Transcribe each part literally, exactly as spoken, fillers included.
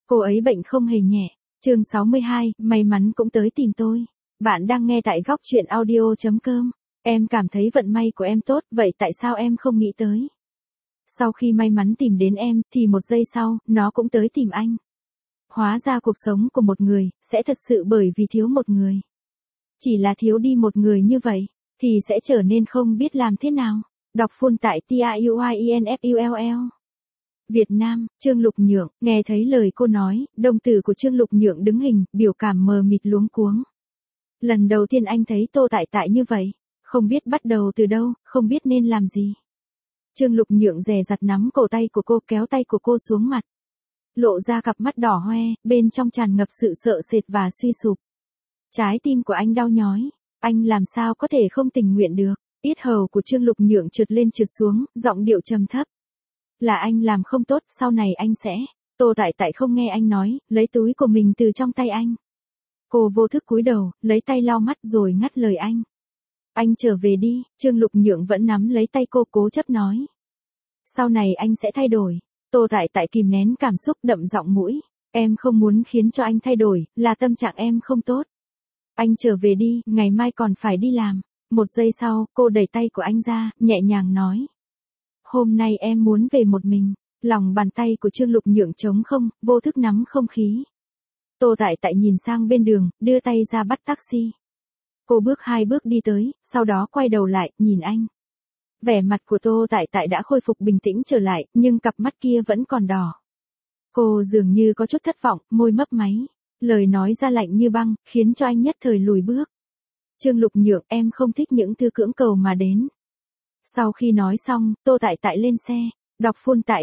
Cô ấy bệnh không hề nhẹ. Chương sáu mươi hai, may mắn cũng tới tìm tôi. Bạn đang nghe tại góc truyện audio chấm com. Em cảm thấy vận may của em tốt, vậy tại sao em không nghĩ tới? Sau khi may mắn tìm đến em, thì một giây sau, nó cũng tới tìm anh. Hóa ra cuộc sống của một người, sẽ thật sự bởi vì thiếu một người. Chỉ là thiếu đi một người như vậy, thì sẽ trở nên không biết làm thế nào. Đọc full tại TIUIENFULL. Việt Nam, Trương Lục Nhượng, nghe thấy lời cô nói, đồng tử của Trương Lục Nhượng đứng hình, biểu cảm mờ mịt luống cuống. Lần đầu tiên anh thấy Tô Tại Tại như vậy, không biết bắt đầu từ đâu, không biết nên làm gì. Trương Lục Nhượng dè dặt nắm cổ tay của cô, kéo tay của cô xuống mặt. Lộ ra cặp mắt đỏ hoe, bên trong tràn ngập sự sợ sệt và suy sụp. Trái tim của anh đau nhói, anh làm sao có thể không tình nguyện được. Yết hầu của Trương Lục Nhượng trượt lên trượt xuống, giọng điệu trầm thấp. Là anh làm không tốt, sau này anh sẽ. Tô Tại Tại không nghe anh nói, lấy túi của mình từ trong tay anh. Cô vô thức cúi đầu, lấy tay lau mắt rồi ngắt lời anh. Anh trở về đi. Trương Lục Nhượng vẫn nắm lấy tay cô, cố chấp nói. Sau này anh sẽ thay đổi. Tô Tại Tại kìm nén cảm xúc, đậm giọng mũi. Em không muốn khiến cho anh thay đổi, là tâm trạng em không tốt. Anh trở về đi, ngày mai còn phải đi làm. Một giây sau, cô đẩy tay của anh ra, nhẹ nhàng nói. Hôm nay em muốn về một mình. Lòng bàn tay của Trương Lục Nhượng trống không, vô thức nắm không khí. Tô Tại Tại nhìn sang bên đường, đưa tay ra bắt taxi. Cô bước hai bước đi tới, sau đó quay đầu lại, nhìn anh. Vẻ mặt của Tô Tại Tại đã khôi phục bình tĩnh trở lại, nhưng cặp mắt kia vẫn còn đỏ. Cô dường như có chút thất vọng, môi mấp máy. Lời nói ra lạnh như băng, khiến cho anh nhất thời lùi bước. Trương Lục Nhượng, em không thích những thứ cưỡng cầu mà đến. Sau khi nói xong, Tô Tại Tại lên xe, đọc full tại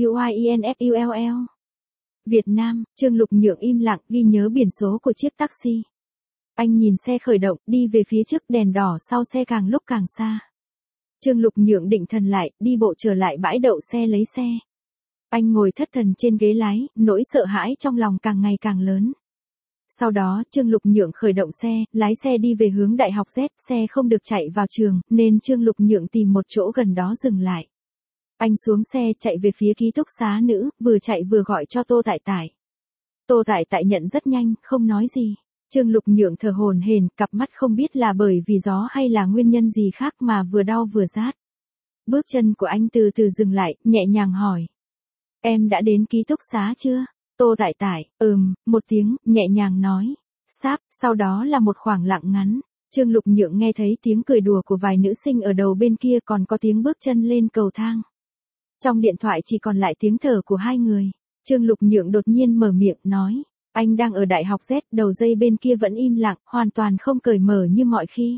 TIUIENFULL. Việt Nam, Trương Lục Nhượng im lặng ghi nhớ biển số của chiếc taxi. Anh nhìn xe khởi động, đi về phía trước, đèn đỏ sau xe càng lúc càng xa. Trương Lục Nhượng định thần lại, đi bộ trở lại bãi đậu xe lấy xe. Anh ngồi thất thần trên ghế lái, nỗi sợ hãi trong lòng càng ngày càng lớn. Sau đó, Trương Lục Nhượng khởi động xe, lái xe đi về hướng Đại học Z, xe không được chạy vào trường, nên Trương Lục Nhượng tìm một chỗ gần đó dừng lại. Anh xuống xe, chạy về phía ký túc xá nữ, vừa chạy vừa gọi cho Tô Tại Tại. Tô Tại Tại nhận rất nhanh, không nói gì. Trương Lục Nhượng thở hổn hển, cặp mắt không biết là bởi vì gió hay là nguyên nhân gì khác mà vừa đau vừa rát. Bước chân của anh từ từ dừng lại, nhẹ nhàng hỏi. Em đã đến ký túc xá chưa? Tô Tại Tại, ừm, một tiếng, nhẹ nhàng nói. Sáp, sau đó là một khoảng lặng ngắn. Trương Lục Nhượng nghe thấy tiếng cười đùa của vài nữ sinh ở đầu bên kia, còn có tiếng bước chân lên cầu thang. Trong điện thoại chỉ còn lại tiếng thở của hai người. Trương Lục Nhượng đột nhiên mở miệng, nói. Anh đang ở Đại học Z, đầu dây bên kia vẫn im lặng, hoàn toàn không cởi mở như mọi khi.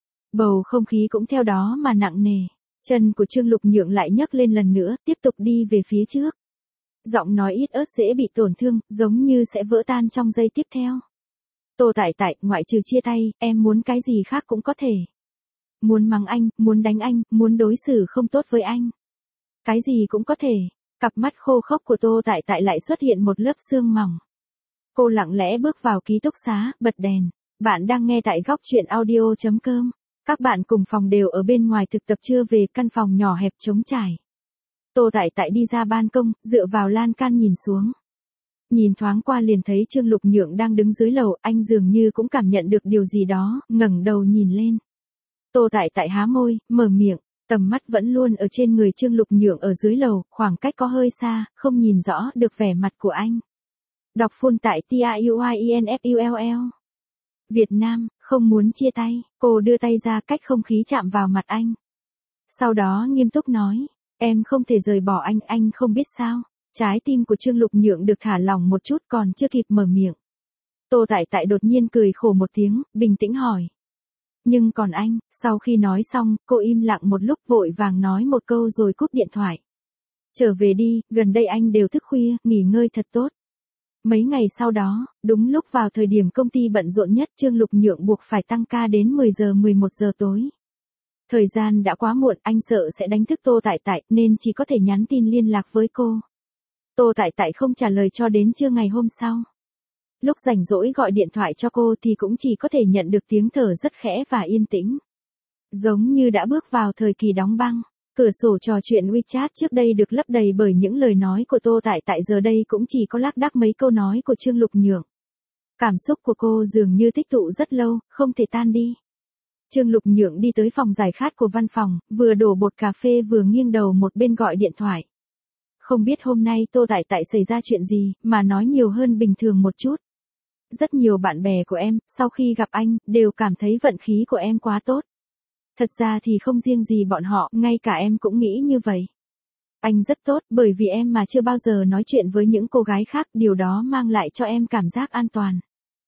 Bầu không khí cũng theo đó mà nặng nề. Chân của Trương Lục Nhượng lại nhấc lên lần nữa, tiếp tục đi về phía trước. Giọng nói ít ớt dễ bị tổn thương, giống như sẽ vỡ tan trong giây tiếp theo. Tô Tại Tại, ngoại trừ chia tay, em muốn cái gì khác cũng có thể. Muốn mắng anh, muốn đánh anh, muốn đối xử không tốt với anh. Cái gì cũng có thể. Cặp mắt khô khốc của Tô Tại Tại lại xuất hiện một lớp sương mỏng. Cô lặng lẽ bước vào ký túc xá, bật đèn. Bạn đang nghe tại góc truyện audio chấm com. Các bạn cùng phòng đều ở bên ngoài thực tập chưa về, căn phòng nhỏ hẹp trống trải. Tô Tại Tại đi ra ban công, dựa vào lan can nhìn xuống. Nhìn thoáng qua liền thấy Trương Lục Nhượng đang đứng dưới lầu, anh dường như cũng cảm nhận được điều gì đó, ngẩng đầu nhìn lên. Tô Tại Tại há môi, mở miệng, tầm mắt vẫn luôn ở trên người Trương Lục Nhượng ở dưới lầu, khoảng cách có hơi xa, không nhìn rõ được vẻ mặt của anh. Đọc full tại TIUIENFULL. Việt Nam, không muốn chia tay, cô đưa tay ra cách không khí chạm vào mặt anh. Sau đó nghiêm túc nói, em không thể rời bỏ anh, anh không biết sao. Trái tim của Trương Lục Nhượng được thả lỏng một chút, còn chưa kịp mở miệng. Tô Tại Tại đột nhiên cười khổ một tiếng, bình tĩnh hỏi. Nhưng còn anh, sau khi nói xong, cô im lặng một lúc, vội vàng nói một câu rồi cúp điện thoại. Trở về đi, gần đây anh đều thức khuya, nghỉ ngơi thật tốt. Mấy ngày sau đó, đúng lúc vào thời điểm công ty bận rộn nhất, Trương Lục Nhượng buộc phải tăng ca đến mười giờ mười một giờ tối. Thời gian đã quá muộn, anh sợ sẽ đánh thức Tô Tại Tại, nên chỉ có thể nhắn tin liên lạc với cô. Tô Tại Tại không trả lời cho đến trưa ngày hôm sau. Lúc rảnh rỗi gọi điện thoại cho cô thì cũng chỉ có thể nhận được tiếng thở rất khẽ và yên tĩnh. Giống như đã bước vào thời kỳ đóng băng. Cửa sổ trò chuyện WeChat trước đây được lấp đầy bởi những lời nói của Tô Tại Tại, giờ đây cũng chỉ có lác đác mấy câu nói của Trương Lục Nhượng. Cảm xúc của cô dường như tích tụ rất lâu, không thể tan đi. Trương Lục Nhượng đi tới phòng giải khát của văn phòng, vừa đổ bột cà phê vừa nghiêng đầu một bên gọi điện thoại. Không biết hôm nay Tô Tại Tại xảy ra chuyện gì, mà nói nhiều hơn bình thường một chút. Rất nhiều bạn bè của em, sau khi gặp anh, đều cảm thấy vận khí của em quá tốt. Thật ra thì không riêng gì bọn họ, ngay cả em cũng nghĩ như vậy. Anh rất tốt, bởi vì em mà chưa bao giờ nói chuyện với những cô gái khác, điều đó mang lại cho em cảm giác an toàn.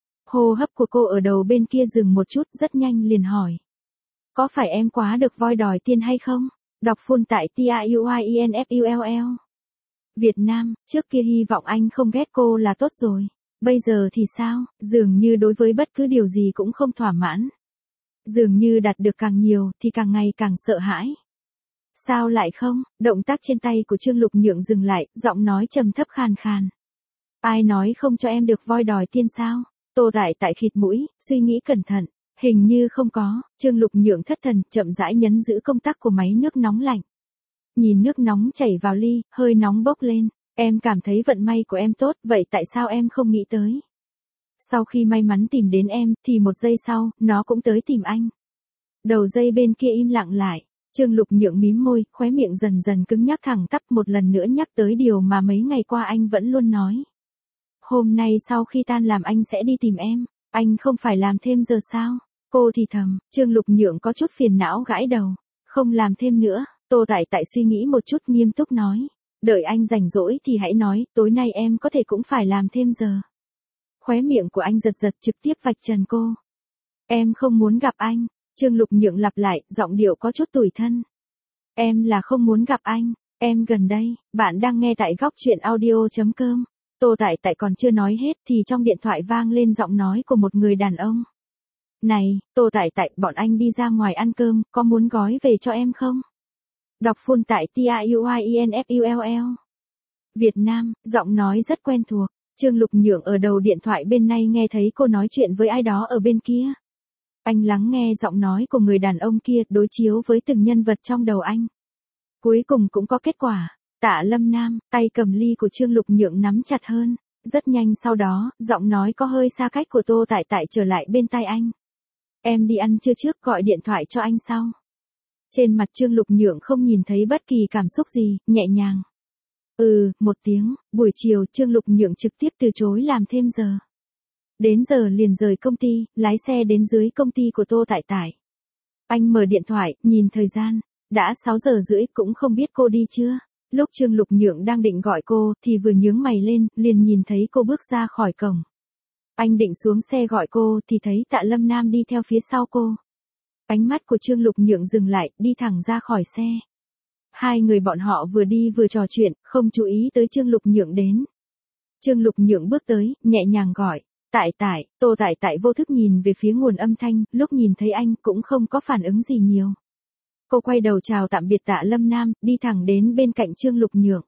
Hô hấp của cô ở đầu bên kia dừng một chút, rất nhanh liền hỏi. Có phải em quá được voi đòi tiền hay không? Đọc full tại T I U I E N F U L L. Việt Nam, trước kia hy vọng anh không ghét cô là tốt rồi. Bây giờ thì sao? Dường như đối với bất cứ điều gì cũng không thỏa mãn. Dường như đạt được càng nhiều thì càng ngày càng sợ hãi. Sao lại không? Động tác trên tay của Trương Lục Nhượng dừng lại, giọng nói trầm thấp khàn khàn. Ai nói không cho em được voi đòi tiền sao? Tô Tại Tại khịt mũi, suy nghĩ cẩn thận. Hình như không có. Trương Lục Nhượng thất thần, chậm rãi nhấn giữ công tắc của máy nước nóng lạnh. Nhìn nước nóng chảy vào ly, hơi nóng bốc lên. Em cảm thấy vận may của em tốt, vậy tại sao em không nghĩ tới? Sau khi may mắn tìm đến em, thì một giây sau, nó cũng tới tìm anh. Đầu dây bên kia im lặng lại. Trương Lục Nhượng mím môi, khóe miệng dần dần cứng nhắc thẳng tắp, một lần nữa nhắc tới điều mà mấy ngày qua anh vẫn luôn nói. Hôm nay sau khi tan làm anh sẽ đi tìm em. Anh không phải làm thêm giờ sao? Cô thì thầm. Trương Lục Nhượng có chút phiền não gãi đầu. Không làm thêm nữa. Tô Tại Tại suy nghĩ một chút, nghiêm túc nói. Đợi anh rảnh rỗi thì hãy nói, tối nay em có thể cũng phải làm thêm giờ. Khóe miệng của anh giật giật, trực tiếp vạch trần cô. Em không muốn gặp anh. Trương Lục Nhượng lặp lại, giọng điệu có chút tủi thân. Em là không muốn gặp anh. Em gần đây. Bạn đang nghe tại góc truyện audio chấm com. Tô Tại Tại còn chưa nói hết thì trong điện thoại vang lên giọng nói của một người đàn ông. Này, Tô Tại Tại, bọn anh đi ra ngoài ăn cơm, có muốn gói về cho em không? Đọc full tại T I U I E N F U L L. Việt Nam, giọng nói rất quen thuộc. Trương Lục Nhượng ở đầu điện thoại bên này nghe thấy cô nói chuyện với ai đó ở bên kia. Anh lắng nghe giọng nói của người đàn ông kia, đối chiếu với từng nhân vật trong đầu anh. Cuối cùng cũng có kết quả. Tạ Lâm Nam, tay cầm ly của Trương Lục Nhượng nắm chặt hơn. Rất nhanh sau đó, giọng nói có hơi xa cách của Tô Tại Tại trở lại bên tai anh. Em đi ăn trưa trước, gọi điện thoại cho anh sau. Trên mặt Trương Lục Nhượng không nhìn thấy bất kỳ cảm xúc gì, nhẹ nhàng. Ừ, một tiếng. Buổi chiều Trương Lục Nhượng trực tiếp từ chối làm thêm giờ. Đến giờ liền rời công ty, lái xe đến dưới công ty của Tô Tại Tại. Anh mở điện thoại, nhìn thời gian. Đã sáu giờ rưỡi, cũng không biết cô đi chưa. Lúc Trương Lục Nhượng đang định gọi cô, thì vừa nhướng mày lên, liền nhìn thấy cô bước ra khỏi cổng. Anh định xuống xe gọi cô, thì thấy Tạ Lâm Nam đi theo phía sau cô. Ánh mắt của Trương Lục Nhượng dừng lại, đi thẳng ra khỏi xe. Hai người bọn họ vừa đi vừa trò chuyện, không chú ý tới Trương Lục Nhượng đến. Trương Lục Nhượng bước tới, nhẹ nhàng gọi. Tại Tại. Tô Tại Tại vô thức nhìn về phía nguồn âm thanh, lúc nhìn thấy anh cũng không có phản ứng gì nhiều. Cô quay đầu chào tạm biệt Tạ Lâm Nam, đi thẳng đến bên cạnh Trương Lục Nhượng.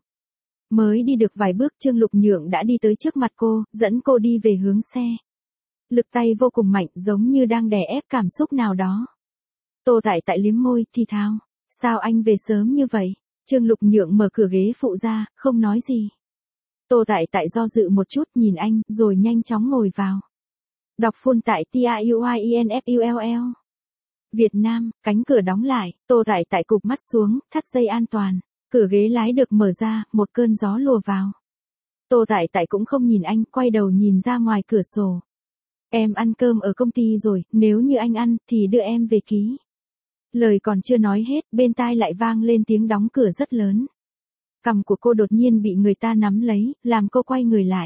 Mới đi được vài bước Trương Lục Nhượng đã đi tới trước mặt cô, dẫn cô đi về hướng xe. Lực tay vô cùng mạnh, giống như đang đè ép cảm xúc nào đó. Tô Tại Tại liếm môi, thì thào. Sao anh về sớm như vậy? Trương Lục Nhượng mở cửa ghế phụ ra, không nói gì. Tô Tại Tại do dự một chút, nhìn anh, rồi nhanh chóng ngồi vào. Đọc full tại T I U I E N F U L L. Việt Nam, cánh cửa đóng lại, Tô Tại Tại cụp mắt xuống, thắt dây an toàn. Cửa ghế lái được mở ra, một cơn gió lùa vào. Tô Tại Tại cũng không nhìn anh, quay đầu nhìn ra ngoài cửa sổ. Em ăn cơm ở công ty rồi, nếu như anh ăn, thì đưa em về ký. Lời còn chưa nói hết, bên tai lại vang lên tiếng đóng cửa rất lớn. Cằm của cô đột nhiên bị người ta nắm lấy, làm cô quay người lại.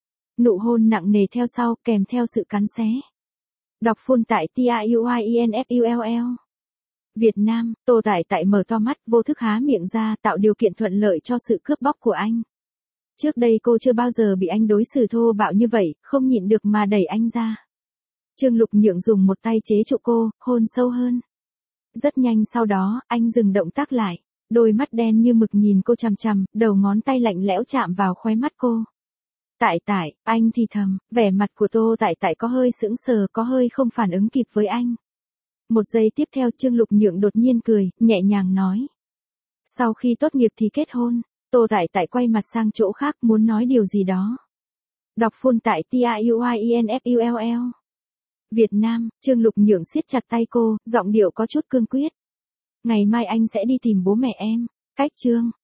Nụ hôn nặng nề theo sau, kèm theo sự cắn xé. Đọc full tại T I U I E N F U L L. Việt Nam, Tô Tại Tại mở to mắt, vô thức há miệng ra, tạo điều kiện thuận lợi cho sự cướp bóc của anh. Trước đây cô chưa bao giờ bị anh đối xử thô bạo như vậy, không nhịn được mà đẩy anh ra. Trương Lục Nhượng dùng một tay chế trụ cô, hôn sâu hơn. Rất nhanh sau đó, anh dừng động tác lại. Đôi mắt đen như mực nhìn cô chằm chằm, đầu ngón tay lạnh lẽo chạm vào khóe mắt cô. Tại Tại, anh thì thầm, vẻ mặt của Tô Tại Tại có hơi sững sờ, có hơi không phản ứng kịp với anh. Một giây tiếp theo Trương Lục Nhượng đột nhiên cười, nhẹ nhàng nói. Sau khi tốt nghiệp thì kết hôn. Tô Tại Tại quay mặt sang chỗ khác muốn nói điều gì đó. Đọc full tại T I U I E N F U L L. Việt Nam, Trương Lục Nhượng siết chặt tay cô, giọng điệu có chút cương quyết. Ngày mai anh sẽ đi tìm bố mẹ em. Cách Trương.